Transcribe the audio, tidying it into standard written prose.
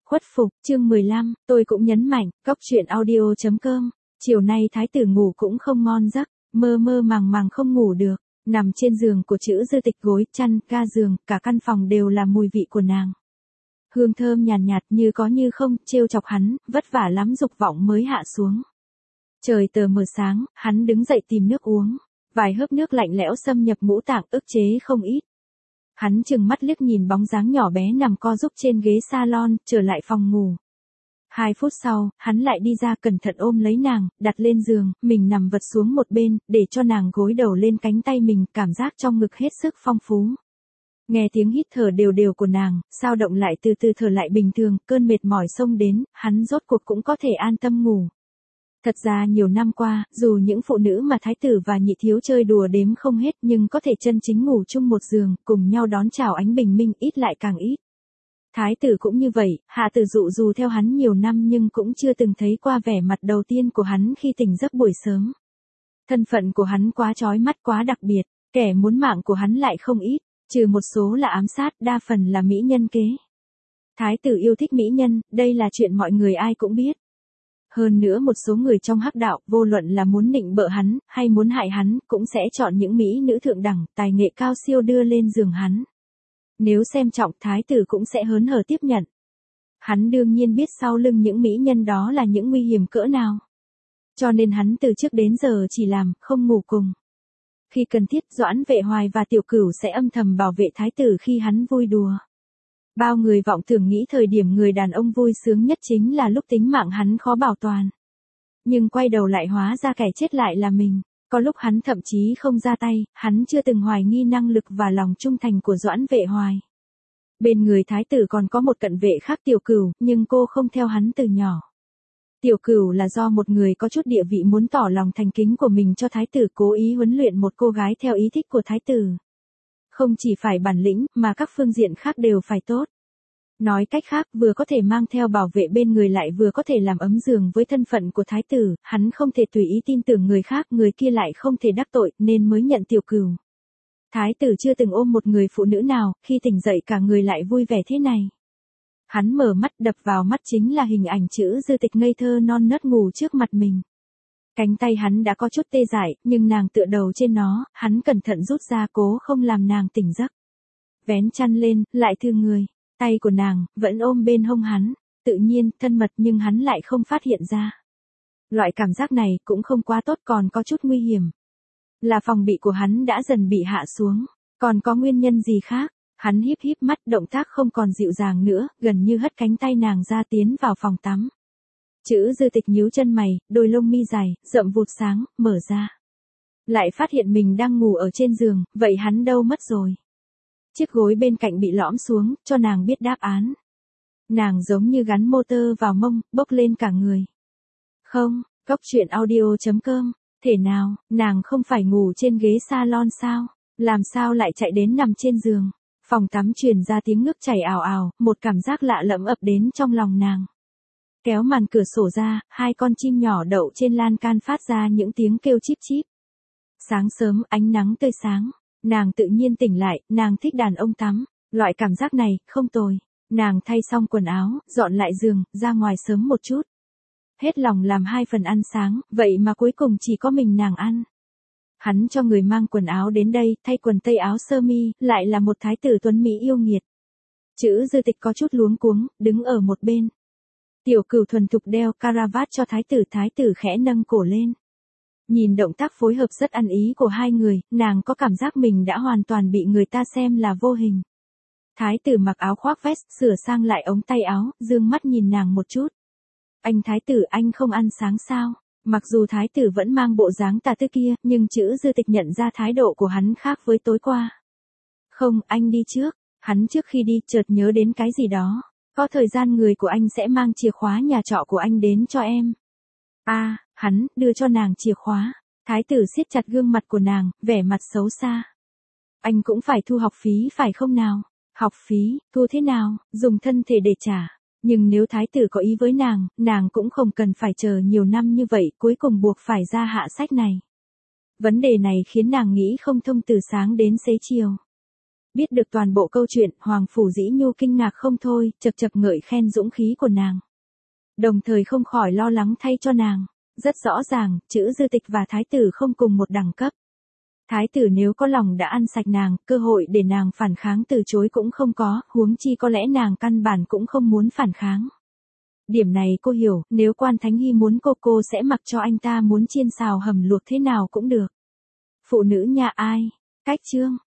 Khuất phục, chương 15, tôi cũng nhấn mạnh, cóc truyện audio.com. Chiều nay thái tử ngủ cũng không ngon giấc, mơ mơ màng màng không ngủ được, nằm trên giường của Chữ Dư Tịch, gối, chăn, ga giường, cả căn phòng đều là mùi vị của nàng. Hương thơm nhàn nhạt như có như không, trêu chọc hắn, vất vả lắm dục vọng mới hạ xuống. Trời tờ mờ sáng, hắn đứng dậy tìm nước uống, vài hớp nước lạnh lẽo xâm nhập ngũ tạng, ức chế không ít. Hắn chừng mắt liếc nhìn bóng dáng nhỏ bé nằm co giúp trên ghế salon, trở lại phòng ngủ. 2 phút sau, hắn lại đi ra, cẩn thận ôm lấy nàng, đặt lên giường, mình nằm vật xuống một bên, để cho nàng gối đầu lên cánh tay mình, cảm giác trong ngực hết sức phong phú. Nghe tiếng hít thở đều đều của nàng, sao động lại từ từ thở lại bình thường, cơn mệt mỏi xông đến, hắn rốt cuộc cũng có thể an tâm ngủ. Thật ra nhiều năm qua, dù những phụ nữ mà thái tử và nhị thiếu chơi đùa đếm không hết, nhưng có thể chân chính ngủ chung một giường, cùng nhau đón chào ánh bình minh ít lại càng ít. Thái tử cũng như vậy, hạ tử dụ dù theo hắn nhiều năm nhưng cũng chưa từng thấy qua vẻ mặt đầu tiên của hắn khi tỉnh giấc buổi sớm. Thân phận của hắn quá chói mắt, quá đặc biệt, kẻ muốn mạng của hắn lại không ít, trừ một số là ám sát, đa phần là mỹ nhân kế. Thái tử yêu thích mỹ nhân, đây là chuyện mọi người ai cũng biết. Hơn nữa một số người trong hắc đạo, vô luận là muốn nịnh bợ hắn, hay muốn hại hắn, cũng sẽ chọn những mỹ nữ thượng đẳng, tài nghệ cao siêu đưa lên giường hắn. Nếu xem trọng, thái tử cũng sẽ hớn hở tiếp nhận. Hắn đương nhiên biết sau lưng những mỹ nhân đó là những nguy hiểm cỡ nào. Cho nên hắn từ trước đến giờ chỉ làm, không ngủ cùng. Khi cần thiết, Doãn Vệ Hoài và Tiểu Cửu sẽ âm thầm bảo vệ thái tử khi hắn vui đùa. Bao người vọng tưởng nghĩ thời điểm người đàn ông vui sướng nhất chính là lúc tính mạng hắn khó bảo toàn. Nhưng quay đầu lại hóa ra kẻ chết lại là mình. Có lúc hắn thậm chí không ra tay, hắn chưa từng hoài nghi năng lực và lòng trung thành của Doãn Vệ Hoài. Bên người thái tử còn có một cận vệ khác, Tiểu Cửu, nhưng cô không theo hắn từ nhỏ. Tiểu Cửu là do một người có chút địa vị muốn tỏ lòng thành kính của mình cho thái tử, cố ý huấn luyện một cô gái theo ý thích của thái tử. Không chỉ phải bản lĩnh, mà các phương diện khác đều phải tốt. Nói cách khác, vừa có thể mang theo bảo vệ bên người lại vừa có thể làm ấm giường với thân phận của thái tử, hắn không thể tùy ý tin tưởng người khác, người kia lại không thể đắc tội, nên mới nhận Tiểu Cửu. Thái tử chưa từng ôm một người phụ nữ nào, khi tỉnh dậy cả người lại vui vẻ thế này. Hắn mở mắt, đập vào mắt chính là hình ảnh Chữ Dư Tịch ngây thơ non nớt ngủ trước mặt mình. Cánh tay hắn đã có chút tê dại, nhưng nàng tựa đầu trên nó, hắn cẩn thận rút ra, cố không làm nàng tỉnh giấc. Vén chăn lên, lại thương người. Tay của nàng, vẫn ôm bên hông hắn, tự nhiên, thân mật nhưng hắn lại không phát hiện ra. Loại cảm giác này cũng không quá tốt, còn có chút nguy hiểm. Là phòng bị của hắn đã dần bị hạ xuống, còn có nguyên nhân gì khác? Hắn híp híp mắt, động tác không còn dịu dàng nữa, gần như hất cánh tay nàng ra tiến vào phòng tắm. Chữ Dư Tịch nhíu chân mày, đôi lông mi dài, rậm vụt sáng, mở ra. Lại phát hiện mình đang ngủ ở trên giường, vậy hắn đâu mất rồi? Chiếc gối bên cạnh bị lõm xuống, cho nàng biết đáp án. Nàng giống như gắn motor vào mông, bốc lên cả người. Không, cóc truyện audio.com, thể nào, nàng không phải ngủ trên ghế salon sao? Làm sao lại chạy đến nằm trên giường? Phòng tắm truyền ra tiếng nước chảy ào ào, một cảm giác lạ lẫm ập đến trong lòng nàng. Kéo màn cửa sổ ra, 2 con chim nhỏ đậu trên lan can phát ra những tiếng kêu chíp chíp. Sáng sớm, ánh nắng tươi sáng. Nàng tự nhiên tỉnh lại, nàng thích đàn ông tắm, loại cảm giác này, không tồi. Nàng thay xong quần áo, dọn lại giường, ra ngoài sớm một chút. Hết lòng làm 2 phần ăn sáng, vậy mà cuối cùng chỉ có mình nàng ăn. Hắn cho người mang quần áo đến đây, thay quần tây áo sơ mi, lại là một thái tử tuấn mỹ yêu nghiệt. Chữ Dư Tịch có chút luống cuống, đứng ở một bên. Tiểu Cửu thuần thục đeo caravat cho thái tử khẽ nâng cổ lên. Nhìn động tác phối hợp rất ăn ý của hai người, nàng có cảm giác mình đã hoàn toàn bị người ta xem là vô hình. Thái tử mặc áo khoác vest, sửa sang lại ống tay áo, dương mắt nhìn nàng một chút. Anh thái tử, anh không ăn sáng sao? Mặc dù thái tử vẫn mang bộ dáng tà tư kia, nhưng Chữ Dư Tịch nhận ra thái độ của hắn khác với tối qua. Không, anh đi trước. Hắn trước khi đi, chợt nhớ đến cái gì đó. Có thời gian người của anh sẽ mang chìa khóa nhà trọ của anh đến cho em. Hắn, đưa cho nàng chìa khóa. Thái tử siết chặt gương mặt của nàng, vẻ mặt xấu xa. Anh cũng phải thu học phí phải không nào? Học phí, thu thế nào, dùng thân thể để trả. Nhưng nếu thái tử có ý với nàng cũng không cần phải chờ nhiều năm như vậy, cuối cùng buộc phải ra hạ sách này. Vấn đề này khiến nàng nghĩ không thông từ sáng đến xế chiều. Biết được toàn bộ câu chuyện, Hoàng Phủ Dĩ Nhu kinh ngạc không thôi, chật chật ngợi khen dũng khí của nàng. Đồng thời không khỏi lo lắng thay cho nàng. Rất rõ ràng, chữ Dư Tịch và Thái tử không cùng một đẳng cấp. Thái tử nếu có lòng đã ăn sạch nàng, cơ hội để nàng phản kháng từ chối cũng không có, huống chi có lẽ nàng căn bản cũng không muốn phản kháng. Điểm này cô hiểu, nếu Quan Thánh Hy muốn cô sẽ mặc cho anh ta muốn chiên xào hầm luộc thế nào cũng được. Phụ nữ nhà ai? Cách chương.